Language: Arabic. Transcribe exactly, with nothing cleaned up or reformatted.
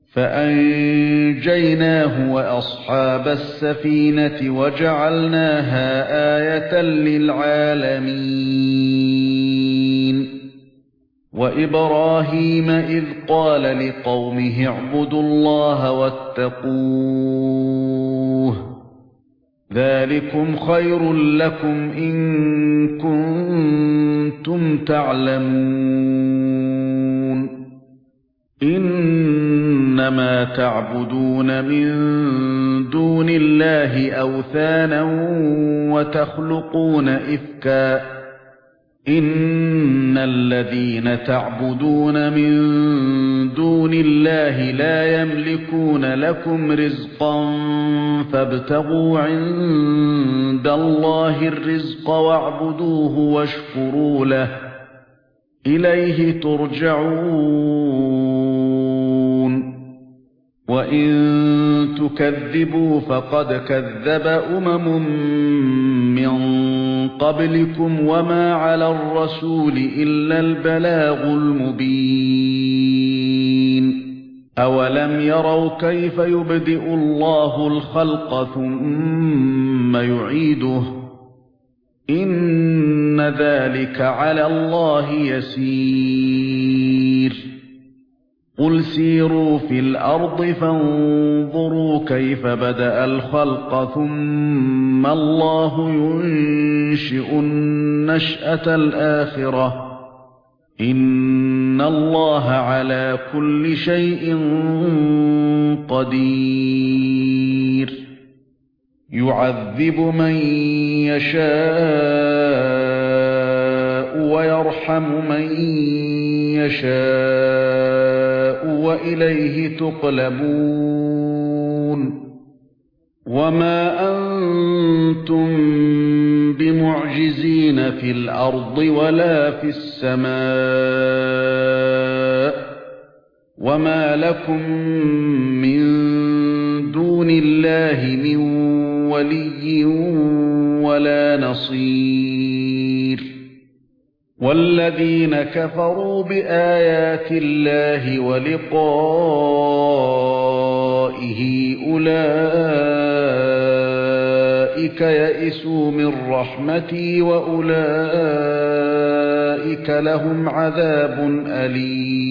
فأنجيناه وأصحاب السفينة وجعلناها آية للعالمين وإبراهيم إذ قال لقومه اعبدوا الله واتقوه ذلكم خير لكم إن كنتم تعلمون إنما تعبدون من دون الله أوثانا وتخلقون إفكا إن الذين تعبدون من دون الله لا يملكون لكم رزقا فابتغوا عند الله الرزق واعبدوه واشكروا له إليه ترجعون وإن تكذبوا فقد كذب أمم من قبلكم وما على الرسول إلا البلاغ المبين أولم يروا كيف يبدئ الله الخلق ثم يعيده إن ذلك على الله يسير قل سيروا في الأرض فانظروا كيف بدأ الخلق ثم الله ينشئ النشأة الآخرة إن الله على كل شيء قدير يعذب من يشاء ويرحم من يشاء وإليه تقلبون وما أنتم بمعجزين في الأرض ولا في السماء وما لكم من دون الله من ولي ولا نصير والذين كفروا بآيات الله ولقائه أولئك يئسوا من رحمتي وأولئك لهم عذاب أليم